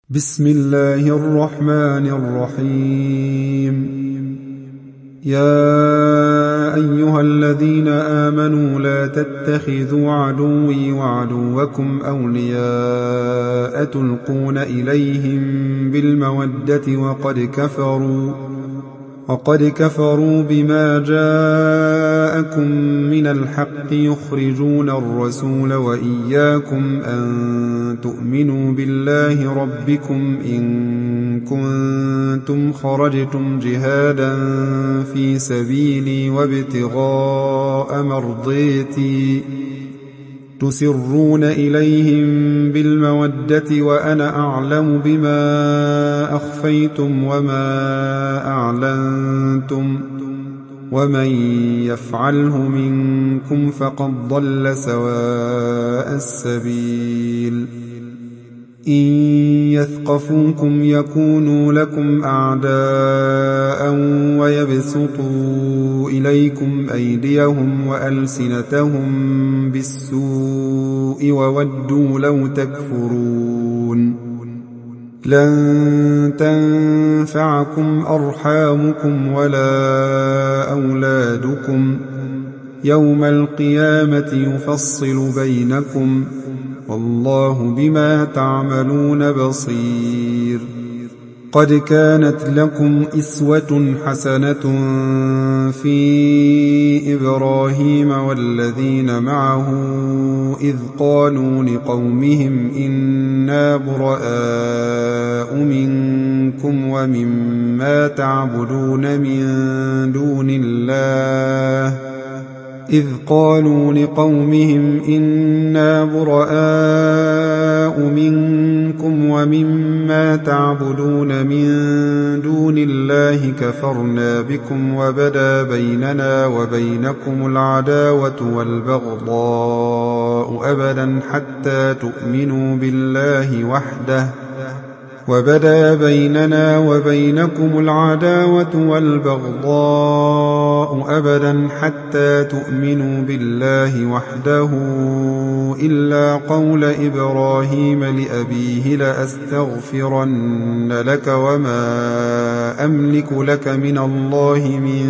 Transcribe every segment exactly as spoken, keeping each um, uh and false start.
بسم الله الرحمن الرحيم. يا أيها الذين آمنوا لا تتخذوا عدوي وعدوكم أولياء تلقون إليهم بالمودة وقد كفروا وقد كفروا بما جاءكم من الحق يخرجون الرسول وإياكم أن تؤمنوا بالله ربكم إن كنتم خرجتم جهادا في سبيلي وابتغاء مرضيتي تسرون إليهم بالمودة وأنا أعلم بما أخفيتم وما أعلنتم ومن يفعله منكم فقد ضل سواء السبيل. إن يثقفوكم يكونوا لكم أعداء ويبسطوا إليكم أيديهم وألسنتهم بالسوء وودوا لو تكفرون. لن تنفعكم أرحامكم ولا أولادكم يوم القيامة يفصل بينكم والله بما تعملون بصير. قد كانت لكم أسوة حسنة في إبراهيم والذين معه إذ قالوا لقومهم إنا براء منكم ومما تعبدون من دون الله إذ قالوا لقومهم إنا براء منكم ومما تعبدون من دون الله كفرنا بكم وبدا بيننا وبينكم العداوة والبغضاء أبدا حتى تؤمنوا بالله وحده وبدا بيننا وبينكم العداوة والبغضاء أبدا حتى تؤمنوا بالله وحده إلا قول إبراهيم لأبيه لأستغفرن لك وما أملك لك من الله من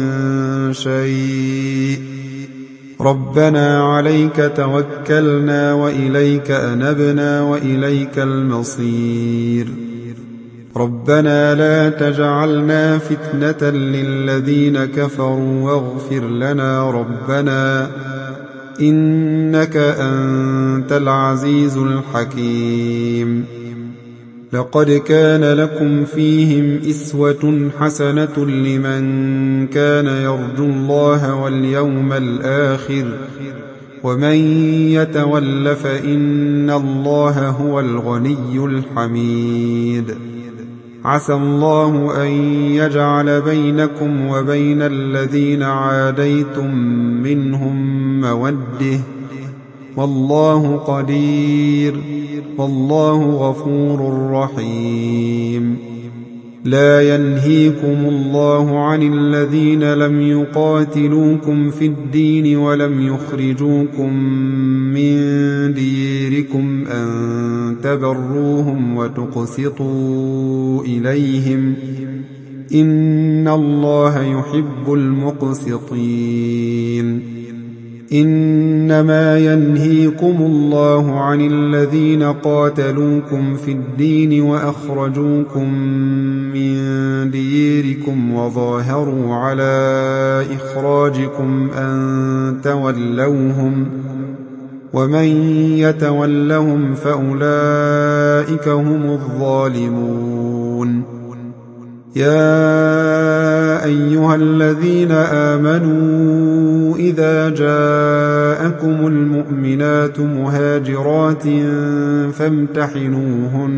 شيء ربنا عليك توكلنا وإليك أنبنا وإليك المصير. ربنا لا تجعلنا فتنة للذين كفروا واغفر لنا ربنا إنك أنت العزيز الحكيم. لقد كان لكم فيهم أسوة حسنة لمن كان يرجو الله واليوم الآخر ومن يتول فإن الله هو الغني الحميد. عسى الله أن يجعل بينكم وبين الذين عاديتم منهم مودة والله قدير والله غفور رحيم. لا ينهيكم الله عن الذين لم يقاتلوكم في الدين ولم يخرجوكم من ديركم أن تبروهم وتقسطوا إليهم إن الله يحب المقسطين. إنما ينهيكم الله عن الذين قاتلوكم في الدين وأخرجوكم من ديركم وظاهروا على إخراجكم أن تولوهم ومن يتولهم فأولئك هم الظالمون. يا أيها الذين آمنوا إذا جاءكم المؤمنات مهاجرات فامتحنوهن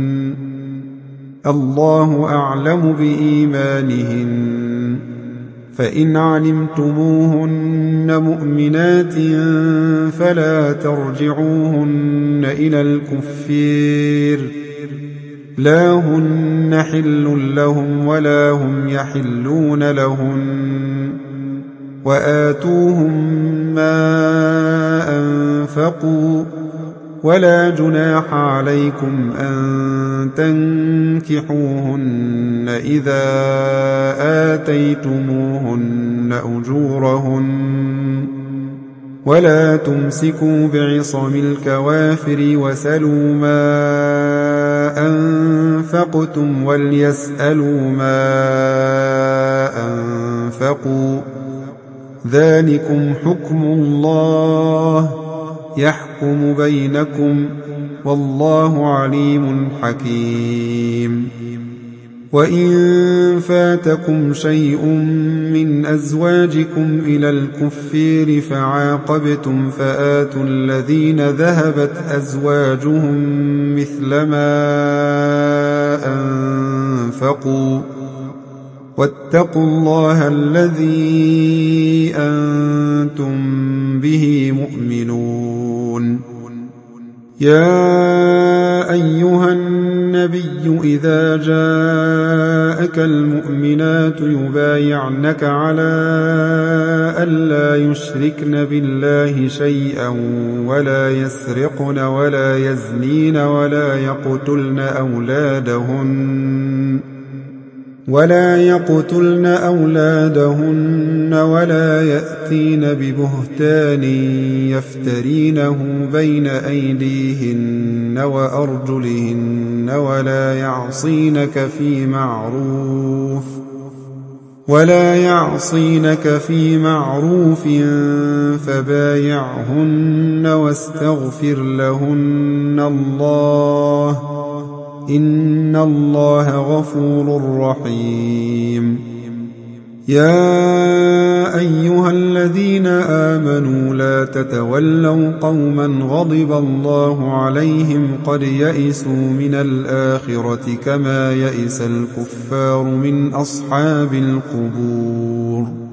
الله أعلم بإيمانهن فإن علمتموهن مؤمنات فلا ترجعوهن إلى الكفار لا هن حل لهم ولا هم يحلون لهن وآتوهم ما أنفقوا ولا جناح عليكم أن تنكحوهن إذا آتيتموهن أجورهن ولا تمسكوا بعصم الكوافر وسلوا ما أنفقتم وليسألوا ما أنفقوا ذلكم حكم الله يحكم بينكم والله عليم حكيم. وإن فاتكم شيء من أزواجكم إلى الكفار فعاقبتم فآتوا الذين ذهبت أزواجهم مثل ما أنفقوا واتقوا الله الذي أنتم به مؤمنون. يا أيها النبي إذا جاءك المؤمنات يبايعنك على ألا يشركن بالله شيئا ولا يسرقن ولا يزنين ولا يقتلن أولادهن ولا يقتلن أولادهن ولا يأتين ببهتان يفترينه بين أيديهن وأرجلهن ولا يعصينك في معروف ولا يعصينك في معروف فبايعهن واستغفر لهن الله إن الله غفور رحيم. يا أيها الذين آمنوا لا تتولوا قوما غضب الله عليهم قد يئسوا من الآخرة كما يئس الكفار من أصحاب القبور.